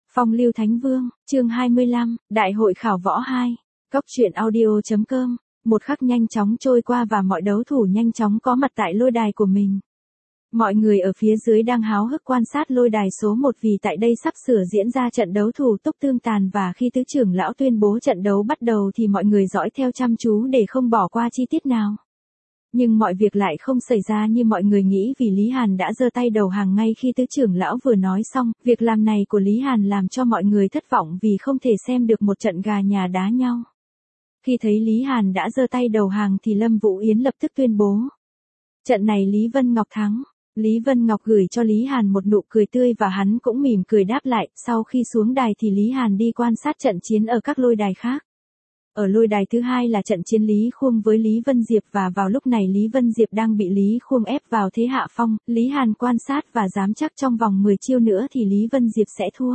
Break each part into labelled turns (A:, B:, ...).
A: Phong lưu Thánh Vương, chương 25, Đại hội khảo võ 2. Cốc truyện audio.com. Một khắc nhanh chóng trôi qua và mọi đấu thủ nhanh chóng có mặt tại lôi đài của mình. Mọi người ở phía dưới đang háo hức quan sát lôi đài số 1 vì tại đây sắp sửa diễn ra trận đấu thủ túc tương tàn và khi tứ trưởng lão tuyên bố trận đấu bắt đầu thì mọi người dõi theo chăm chú để không bỏ qua chi tiết nào. Nhưng mọi việc lại không xảy ra như mọi người nghĩ vì Lý Hàn đã giơ tay đầu hàng ngay khi tứ trưởng lão vừa nói xong. Việc làm này của Lý Hàn làm cho mọi người thất vọng vì không thể xem được một trận gà nhà đá nhau. Khi thấy Lý Hàn đã giơ tay đầu hàng thì Lâm Vũ Yến lập tức tuyên bố. Trận này Lý Vân Ngọc thắng. Lý Vân Ngọc gửi cho Lý Hàn một nụ cười tươi và hắn cũng mỉm cười đáp lại. Sau khi xuống đài thì Lý Hàn đi quan sát trận chiến ở các lôi đài khác. Ở lôi đài thứ hai là trận chiến Lý Khuông với Lý Vân Diệp và vào lúc này Lý Vân Diệp đang bị Lý Khuông ép vào thế hạ phong. Lý Hàn quan sát và dám chắc trong vòng 10 chiêu nữa thì Lý Vân Diệp sẽ thua.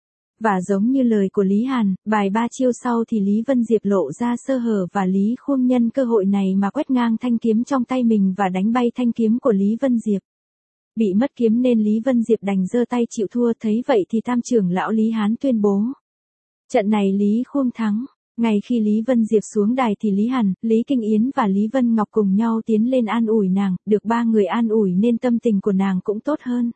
A: Và giống như lời của Lý Hàn, bài 3 chiêu sau thì Lý Vân Diệp lộ ra sơ hở và Lý Khuông nhân cơ hội này mà quét ngang thanh kiếm trong tay mình và đánh bay thanh kiếm của Lý Vân Diệp. Bị mất kiếm nên Lý Vân Diệp đành giơ tay chịu thua, thấy vậy thì tam trưởng lão Lý Hán tuyên bố. Trận này Lý Khuông thắng. Ngay khi Lý Vân Diệp xuống đài thì Lý Hàn, Lý Kinh Yến và Lý Vân Ngọc cùng nhau tiến lên an ủi nàng, được 3 người an ủi nên tâm tình của nàng cũng tốt hơn.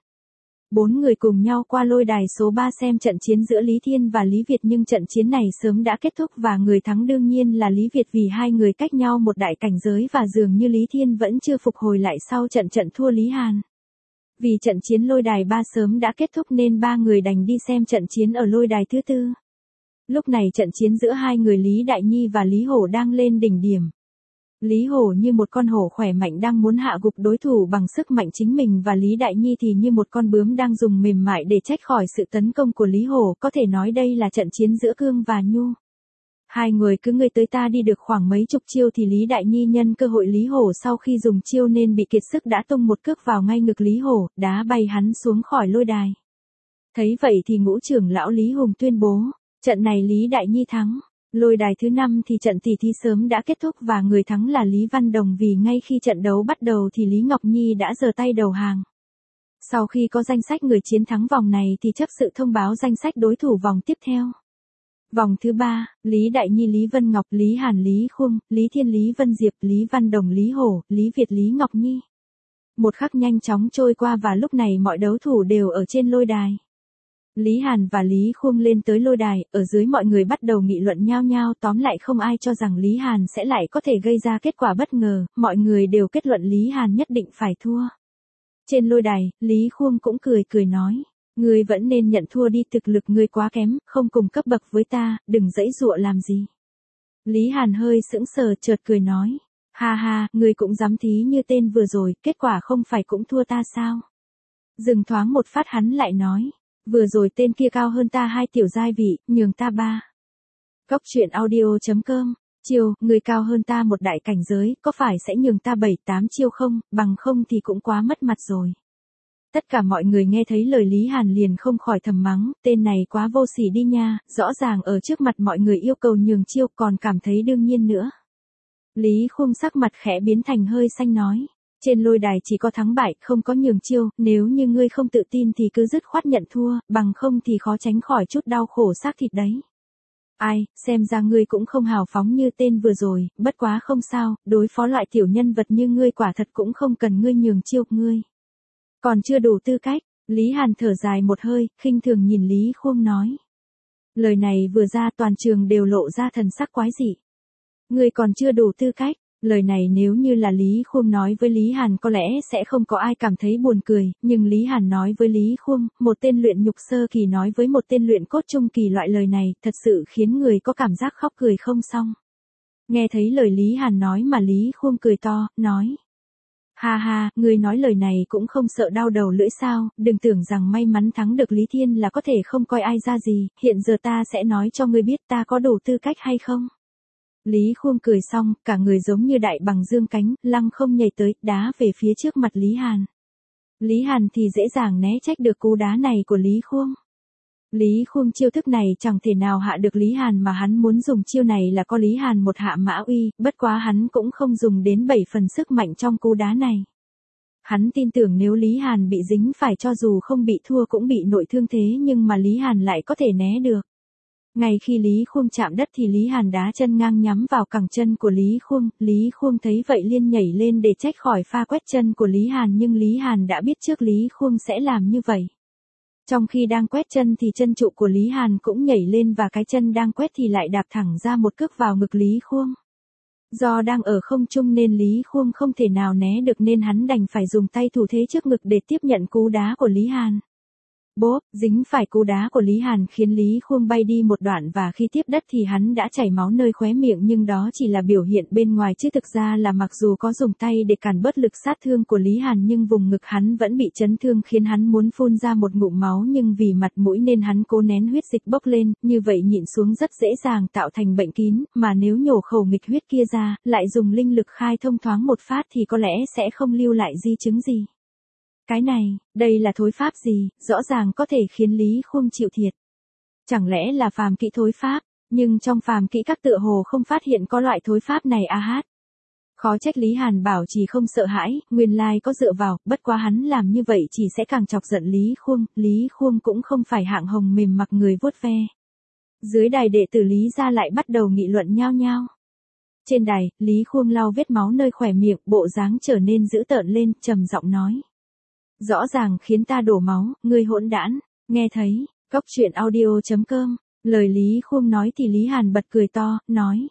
A: 4 người cùng nhau qua lôi đài số 3 xem trận chiến giữa Lý Thiên và Lý Việt nhưng trận chiến này sớm đã kết thúc và người thắng đương nhiên là Lý Việt vì hai người cách nhau một đại cảnh giới và dường như Lý Thiên vẫn chưa phục hồi lại sau trận thua Lý Hàn. Vì trận chiến lôi đài 3 sớm đã kết thúc nên 3 người đành đi xem trận chiến ở lôi đài thứ 4. Lúc này trận chiến giữa hai người Lý Đại Nhi và Lý Hổ đang lên đỉnh điểm. Lý Hổ như một con hổ khỏe mạnh đang muốn hạ gục đối thủ bằng sức mạnh chính mình và Lý Đại Nhi thì như một con bướm đang dùng mềm mại để trách khỏi sự tấn công của Lý Hổ, có thể nói đây là trận chiến giữa cương và nhu. Hai người cứ ngươi tới ta đi được khoảng mấy chục chiêu thì Lý Đại Nhi nhân cơ hội Lý Hổ sau khi dùng chiêu nên bị kiệt sức đã tung một cước vào ngay ngực Lý Hổ, đá bay hắn xuống khỏi lôi đài. Thấy vậy thì ngũ trưởng lão Lý Hùng tuyên bố. Trận này Lý Đại Nhi thắng. Lôi đài thứ 5 thì trận tỉ thí sớm đã kết thúc và người thắng là Lý Văn Đồng vì ngay khi trận đấu bắt đầu thì Lý Ngọc Nhi đã giơ tay đầu hàng. Sau khi có danh sách người chiến thắng vòng này thì chấp sự thông báo danh sách đối thủ vòng tiếp theo. Vòng thứ 3, Lý Đại Nhi Lý Vân Ngọc, Lý Hàn Lý Khuông, Lý Thiên Lý Vân Diệp, Lý Văn Đồng Lý Hổ, Lý Việt Lý Ngọc Nhi. Một khắc nhanh chóng trôi qua và lúc này mọi đấu thủ đều ở trên lôi đài. Lý Hàn và Lý Khuông lên tới lôi đài, ở dưới mọi người bắt đầu nghị luận nhao nhao, tóm lại không ai cho rằng Lý Hàn sẽ lại có thể gây ra kết quả bất ngờ, mọi người đều kết luận Lý Hàn nhất định phải thua. Trên lôi đài, Lý Khuông cũng cười nói, ngươi vẫn nên nhận thua đi, thực lực ngươi quá kém, không cùng cấp bậc với ta, đừng giãy giụa làm gì. Lý Hàn hơi sững sờ chợt cười nói, ha ha, ngươi cũng dám thí như tên vừa rồi, kết quả không phải cũng thua ta sao? Dừng thoáng một phát hắn lại nói. Vừa rồi tên kia cao hơn ta 2 tiểu giai vị, nhường ta 3. Cốc truyện audio.com. Chiêu, người cao hơn ta một đại cảnh giới, có phải sẽ nhường ta 7-8 chiêu không, bằng không thì cũng quá mất mặt rồi. Tất cả mọi người nghe thấy lời Lý Hàn liền không khỏi thầm mắng, tên này quá vô sỉ đi nha, rõ ràng ở trước mặt mọi người yêu cầu nhường chiêu còn cảm thấy đương nhiên nữa. Lý Khuông sắc mặt khẽ biến thành hơi xanh nói. Trên lôi đài chỉ có thắng bại, không có nhường chiêu, nếu như ngươi không tự tin thì cứ dứt khoát nhận thua, bằng không thì khó tránh khỏi chút đau khổ xác thịt đấy. Ai, xem ra ngươi cũng không hào phóng như tên vừa rồi, bất quá không sao, đối phó loại tiểu nhân vật như ngươi quả thật cũng không cần ngươi nhường chiêu, ngươi còn chưa đủ tư cách. Lý Hàn thở dài một hơi, khinh thường nhìn Lý Khuông nói. Lời này vừa ra toàn trường đều lộ ra thần sắc quái dị. Ngươi còn chưa đủ tư cách. Lời này nếu như là Lý Khuông nói với Lý Hàn có lẽ sẽ không có ai cảm thấy buồn cười, nhưng Lý Hàn nói với Lý Khuông, một tên luyện nhục sơ kỳ nói với một tên luyện cốt trung kỳ loại lời này, thật sự khiến người có cảm giác khóc cười không xong. Nghe thấy lời Lý Hàn nói mà Lý Khuông cười to, nói. Ha ha, người nói lời này cũng không sợ đau đầu lưỡi sao, đừng tưởng rằng may mắn thắng được Lý Thiên là có thể không coi ai ra gì, hiện giờ ta sẽ nói cho ngươi biết ta có đủ tư cách hay không. Lý Khuông cười xong, cả người giống như đại bằng dương cánh, lăng không nhảy tới, đá về phía trước mặt Lý Hàn. Lý Hàn thì dễ dàng né trách được cú đá này của Lý Khuông. Lý Khuông chiêu thức này chẳng thể nào hạ được Lý Hàn mà hắn muốn dùng chiêu này là có Lý Hàn một hạ mã uy, bất quá hắn cũng không dùng đến 7 phần sức mạnh trong cú đá này. Hắn tin tưởng nếu Lý Hàn bị dính phải cho dù không bị thua cũng bị nội thương thế nhưng mà Lý Hàn lại có thể né được. Ngay khi Lý Khuông chạm đất thì Lý Hàn đá chân ngang nhắm vào cẳng chân của Lý Khuông thấy vậy liền nhảy lên để trách khỏi pha quét chân của Lý Hàn nhưng Lý Hàn đã biết trước Lý Khuông sẽ làm như vậy. Trong khi đang quét chân thì chân trụ của Lý Hàn cũng nhảy lên và cái chân đang quét thì lại đạp thẳng ra một cước vào ngực Lý Khuông. Do đang ở không trung nên Lý Khuông không thể nào né được nên hắn đành phải dùng tay thủ thế trước ngực để tiếp nhận cú đá của Lý Hàn. Bốp, dính phải cú đá của Lý Hàn khiến Lý Khuông bay đi một đoạn và khi tiếp đất thì hắn đã chảy máu nơi khóe miệng nhưng đó chỉ là biểu hiện bên ngoài chứ thực ra là mặc dù có dùng tay để cản bớt lực sát thương của Lý Hàn nhưng vùng ngực hắn vẫn bị chấn thương khiến hắn muốn phun ra một ngụm máu nhưng vì mặt mũi nên hắn cố nén huyết dịch bốc lên, như vậy nhịn xuống rất dễ dàng tạo thành bệnh kín, mà nếu nhổ khẩu nghịch huyết kia ra, lại dùng linh lực khai thông thoáng một phát thì có lẽ sẽ không lưu lại di chứng gì. Cái này, đây là thối pháp gì, rõ ràng có thể khiến Lý Khuông chịu thiệt. Chẳng lẽ là phàm kỹ thối pháp, nhưng trong phàm kỹ các tựa hồ không phát hiện có loại thối pháp này a hát. Khó trách Lý Hàn bảo chỉ không sợ hãi, nguyên lai có dựa vào, bất quá hắn làm như vậy chỉ sẽ càng chọc giận Lý Khuông cũng không phải hạng hồng mềm mặc người vuốt ve. Dưới đài đệ tử Lý gia lại bắt đầu nghị luận nhao nhao. Trên đài, Lý Khuông lau vết máu nơi khóe miệng, bộ dáng trở nên dữ tợn lên, trầm giọng nói. Rõ ràng khiến ta đổ máu, ngươi hỗn đản, nghe thấy, Cóc Truyện Audio.com, lời Lý Khuông nói thì Lý Hàn bật cười to, nói.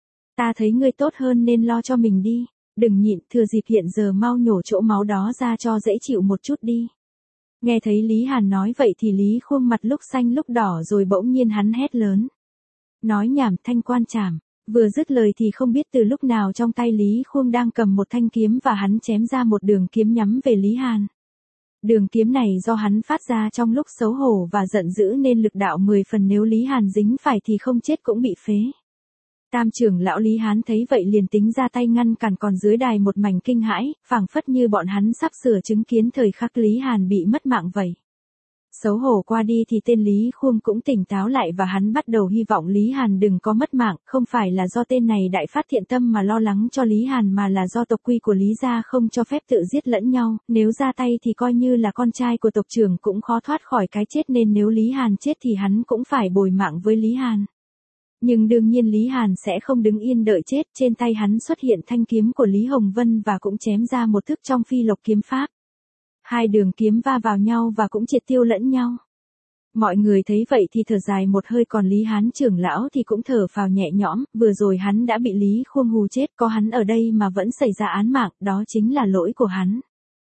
A: Ta thấy ngươi tốt hơn nên lo cho mình đi, đừng nhịn, thừa dịp hiện giờ mau nhổ chỗ máu đó ra cho dễ chịu một chút đi. Nghe thấy Lý Hàn nói vậy thì Lý Khuông mặt lúc xanh lúc đỏ rồi bỗng nhiên hắn hét lớn. Nói nhảm thanh quan trảm, vừa dứt lời thì không biết từ lúc nào trong tay Lý Khuông đang cầm một thanh kiếm và hắn chém ra một đường kiếm nhắm về Lý Hàn. Đường kiếm này do hắn phát ra trong lúc xấu hổ và giận dữ nên lực đạo 10 phần nếu Lý Hàn dính phải thì không chết cũng bị phế. Tam trưởng lão Lý Hán thấy vậy liền tính ra tay ngăn cản còn dưới đài một mảnh kinh hãi, phảng phất như bọn hắn sắp sửa chứng kiến thời khắc Lý Hàn bị mất mạng vậy. Xấu hổ qua đi thì tên Lý Khuông cũng tỉnh táo lại và hắn bắt đầu hy vọng Lý Hàn đừng có mất mạng, không phải là do tên này đại phát thiện tâm mà lo lắng cho Lý Hàn mà là do tộc quy của Lý gia không cho phép tự giết lẫn nhau, nếu ra tay thì coi như là con trai của tộc trưởng cũng khó thoát khỏi cái chết nên nếu Lý Hàn chết thì hắn cũng phải bồi mạng với Lý Hàn. Nhưng đương nhiên Lý Hàn sẽ không đứng yên đợi chết, trên tay hắn xuất hiện thanh kiếm của Lý Hồng Vân và cũng chém ra một thức trong phi lộc kiếm pháp. Hai đường kiếm va vào nhau và cũng triệt tiêu lẫn nhau. Mọi người thấy vậy thì thở dài một hơi còn Lý Hán trưởng lão thì cũng thở phào nhẹ nhõm, vừa rồi hắn đã bị Lý Khuông hù chết có hắn ở đây mà vẫn xảy ra án mạng, đó chính là lỗi của hắn.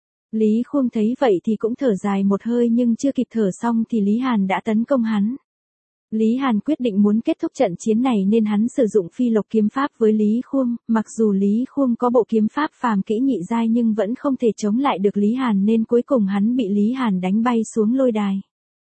A: Lý Khuông thấy vậy thì cũng thở dài một hơi nhưng chưa kịp thở xong thì Lý Hàn đã tấn công hắn. Lý Hàn quyết định muốn kết thúc trận chiến này nên hắn sử dụng phi lộc kiếm pháp với Lý Khuông, mặc dù Lý Khuông có bộ kiếm pháp phàm kỹ nhị giai nhưng vẫn không thể chống lại được Lý Hàn nên cuối cùng hắn bị Lý Hàn đánh bay xuống lôi đài.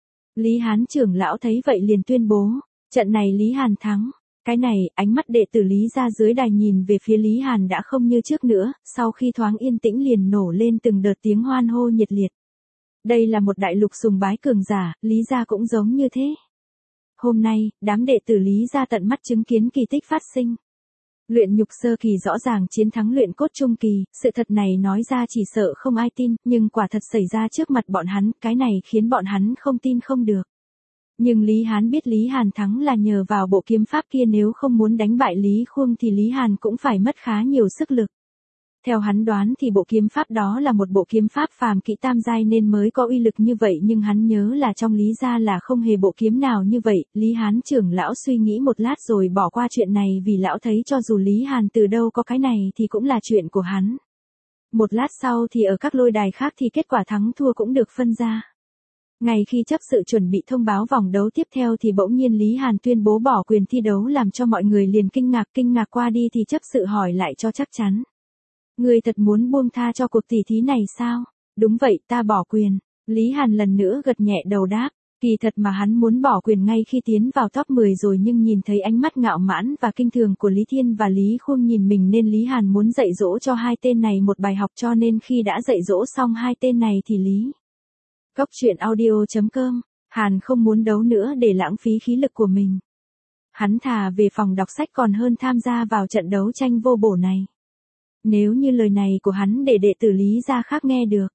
A: Lý Hán trưởng lão thấy vậy liền tuyên bố, trận này Lý Hàn thắng. Cái này, ánh mắt đệ tử Lý ra dưới đài nhìn về phía Lý Hàn đã không như trước nữa, sau khi thoáng yên tĩnh liền nổ lên từng đợt tiếng hoan hô nhiệt liệt. Đây là một đại lục sùng bái cường giả, Lý gia cũng giống như thế. Hôm nay, đám đệ tử Lý gia tận mắt chứng kiến kỳ tích phát sinh. Luyện nhục sơ kỳ rõ ràng chiến thắng luyện cốt trung kỳ, sự thật này nói ra chỉ sợ không ai tin, nhưng quả thật xảy ra trước mặt bọn hắn, cái này khiến bọn hắn không tin không được. Nhưng Lý Hán biết Lý Hàn thắng là nhờ vào bộ kiếm pháp kia nếu không muốn đánh bại Lý Khuông thì Lý Hàn cũng phải mất khá nhiều sức lực. Theo hắn đoán thì bộ kiếm pháp đó là một bộ kiếm pháp phàm kỹ tam giai nên mới có uy lực như vậy nhưng hắn nhớ là trong Lý gia là không hề bộ kiếm nào như vậy. Lý Hán trưởng lão suy nghĩ một lát rồi bỏ qua chuyện này vì lão thấy cho dù Lý Hàn từ đâu có cái này thì cũng là chuyện của hắn. Một lát sau thì ở các lôi đài khác thì kết quả thắng thua cũng được phân ra. Ngay khi chấp sự chuẩn bị thông báo vòng đấu tiếp theo thì bỗng nhiên Lý Hàn tuyên bố bỏ quyền thi đấu làm cho mọi người liền kinh ngạc qua đi thì chấp sự hỏi lại cho chắc chắn. Ngươi thật muốn buông tha cho cuộc tỷ thí này sao? Đúng vậy, ta bỏ quyền. Lý Hàn lần nữa gật nhẹ đầu đáp. Kỳ thật mà hắn muốn bỏ quyền ngay khi tiến vào top 10 rồi nhưng nhìn thấy ánh mắt ngạo mãn và kinh thường của Lý Thiên và Lý Khuông nhìn mình nên Lý Hàn muốn dạy dỗ cho hai tên này một bài học cho nên khi đã dạy dỗ xong hai tên này thì Lý. Cóc Truyện Audio.com, Hàn không muốn đấu nữa để lãng phí khí lực của mình. Hắn thà về phòng đọc sách còn hơn tham gia vào trận đấu tranh vô bổ này. Nếu như lời này của hắn để đệ tử Lý gia khác nghe được,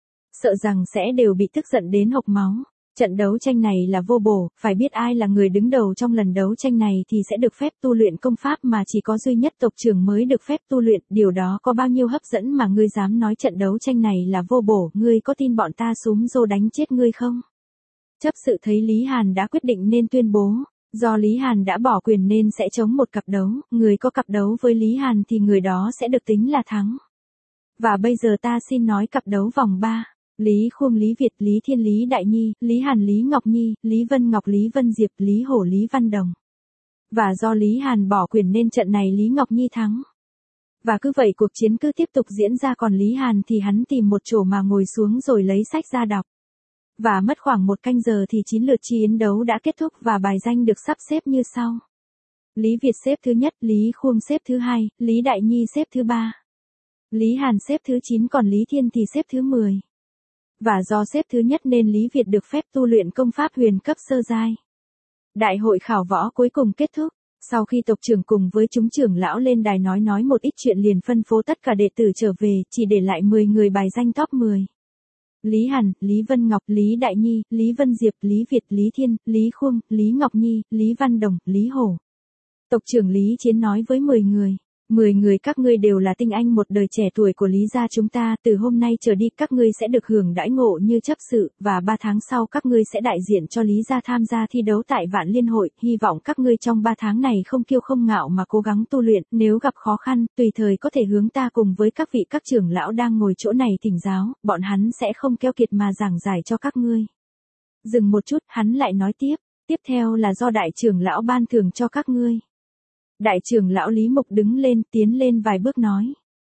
A: sợ rằng sẽ đều bị tức giận đến hộc máu. Trận đấu tranh này là vô bổ, phải biết ai là người đứng đầu trong lần đấu tranh này thì sẽ được phép tu luyện công pháp mà chỉ có duy nhất tộc trưởng mới được phép tu luyện, điều đó có bao nhiêu hấp dẫn mà ngươi dám nói trận đấu tranh này là vô bổ, ngươi có tin bọn ta súm rô đánh chết ngươi không? Chấp sự thấy Lý Hàn đã quyết định nên tuyên bố, do Lý Hàn đã bỏ quyền nên sẽ chống một cặp đấu, người có cặp đấu với Lý Hàn thì người đó sẽ được tính là thắng. Và bây giờ ta xin nói cặp đấu vòng 3. Lý Khuông Lý Việt, Lý Thiên Lý Đại Nhi, Lý Hàn Lý Ngọc Nhi, Lý Vân Ngọc Lý Vân Diệp, Lý Hổ Lý Văn Đồng. Và do Lý Hàn bỏ quyền nên trận này Lý Ngọc Nhi thắng. Và cứ vậy cuộc chiến cứ tiếp tục diễn ra, còn Lý Hàn thì hắn tìm một chỗ mà ngồi xuống rồi lấy sách ra đọc. Và mất khoảng 1 canh giờ thì 9 lượt chiến đấu đã kết thúc và bài danh được sắp xếp như sau. Lý Việt xếp thứ nhất, Lý Khuông xếp thứ 2, Lý Đại Nhi xếp thứ 3. Lý Hàn xếp thứ 9 còn Lý Thiên thì xếp thứ 10. Và do xếp thứ nhất nên Lý Việt được phép tu luyện công pháp huyền cấp sơ giai. Đại hội khảo võ cuối cùng kết thúc. Sau khi tộc trưởng cùng với chúng trưởng lão lên đài nói một ít chuyện liền phân phối tất cả đệ tử trở về, chỉ để lại 10 người bài danh top 10. Lý Hàn, Lý Vân Ngọc, Lý Đại Nhi, Lý Vân Diệp, Lý Việt, Lý Thiên, Lý Khuông, Lý Ngọc Nhi, Lý Văn Đồng, Lý Hổ. Tộc trưởng Lý Chiến nói với 10 người. 10 người các ngươi đều là tinh anh một đời trẻ tuổi của Lý gia chúng ta, từ hôm nay trở đi các ngươi sẽ được hưởng đãi ngộ như chấp sự, và 3 tháng sau các ngươi sẽ đại diện cho Lý gia tham gia thi đấu tại Vạn Liên hội, hy vọng các ngươi trong 3 tháng này không kiêu không ngạo mà cố gắng tu luyện, nếu gặp khó khăn, tùy thời có thể hướng ta cùng với các vị các trưởng lão đang ngồi chỗ này thỉnh giáo, bọn hắn sẽ không keo kiệt mà giảng giải cho các ngươi. Dừng một chút, hắn lại nói tiếp theo là do đại trưởng lão ban thưởng cho các ngươi. Đại trưởng lão Lý Mục đứng lên, tiến lên vài bước nói.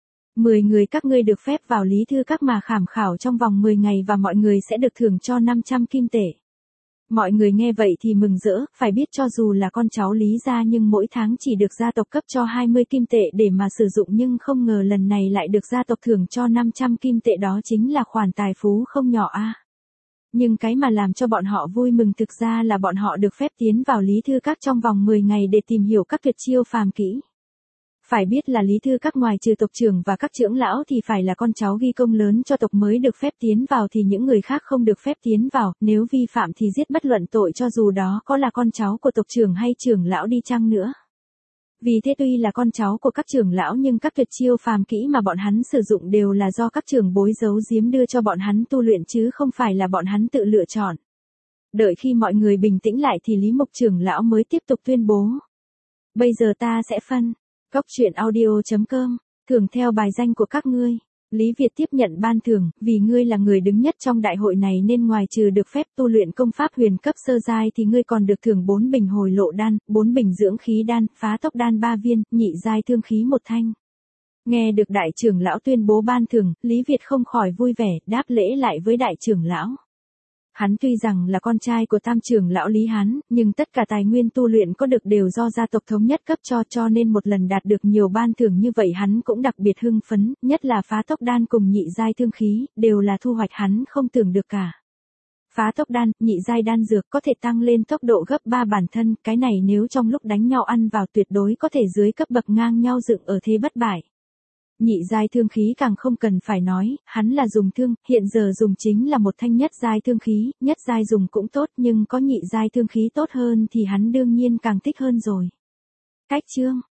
A: 10 người các ngươi được phép vào Lý Thư Các mà khảm khảo trong vòng 10 ngày và mọi người sẽ được thưởng cho 500 kim tệ. Mọi người nghe vậy thì mừng rỡ, phải biết cho dù là con cháu Lý gia nhưng mỗi tháng chỉ được gia tộc cấp cho 20 kim tệ để mà sử dụng, nhưng không ngờ lần này lại được gia tộc thưởng cho 500 kim tệ, đó chính là khoản tài phú không nhỏ a. Nhưng cái mà làm cho bọn họ vui mừng thực ra là bọn họ được phép tiến vào Lý Thư Các trong vòng 10 ngày để tìm hiểu các tuyệt chiêu phàm kỹ. Phải biết là Lý Thư Các ngoài trừ tộc trưởng và các trưởng lão thì phải là con cháu ghi công lớn cho tộc mới được phép tiến vào, thì những người khác không được phép tiến vào, nếu vi phạm thì giết bất luận tội cho dù đó có là con cháu của tộc trưởng hay trưởng lão đi chăng nữa. Vì thế tuy là con cháu của các trưởng lão nhưng các tuyệt chiêu phàm kỹ mà bọn hắn sử dụng đều là do các trưởng bối giấu giếm đưa cho bọn hắn tu luyện chứ không phải là bọn hắn tự lựa chọn. Đợi khi mọi người bình tĩnh lại thì Lý Mục trưởng lão mới tiếp tục tuyên bố. Bây giờ ta sẽ phân. Cóc truyện audio.com. Thưởng theo bài danh của các ngươi. Lý Việt tiếp nhận ban thưởng, vì ngươi là người đứng nhất trong đại hội này nên ngoài trừ được phép tu luyện công pháp huyền cấp sơ giai thì ngươi còn được thưởng 4 bình hồi lộ đan, 4 bình dưỡng khí đan, phá tốc đan 3 viên, nhị giai thương khí 1 thanh. Nghe được đại trưởng lão tuyên bố ban thưởng, Lý Việt không khỏi vui vẻ, đáp lễ lại với đại trưởng lão. Hắn tuy rằng là con trai của tam trưởng lão Lý Hán, nhưng tất cả tài nguyên tu luyện có được đều do gia tộc thống nhất cấp cho nên một lần đạt được nhiều ban thưởng như vậy hắn cũng đặc biệt hưng phấn, nhất là phá tốc đan cùng nhị giai thương khí, đều là thu hoạch hắn không tưởng được cả. Phá tốc đan, nhị giai đan dược có thể tăng lên tốc độ gấp 3 bản thân, cái này nếu trong lúc đánh nhau ăn vào tuyệt đối có thể dưới cấp bậc ngang nhau dựng ở thế bất bại. Nhị giai thương khí càng không cần phải nói, hắn là dùng thương, hiện giờ dùng chính là một thanh nhất giai thương khí, nhất giai dùng cũng tốt nhưng có nhị giai thương khí tốt hơn thì hắn đương nhiên càng thích hơn rồi. Cách chương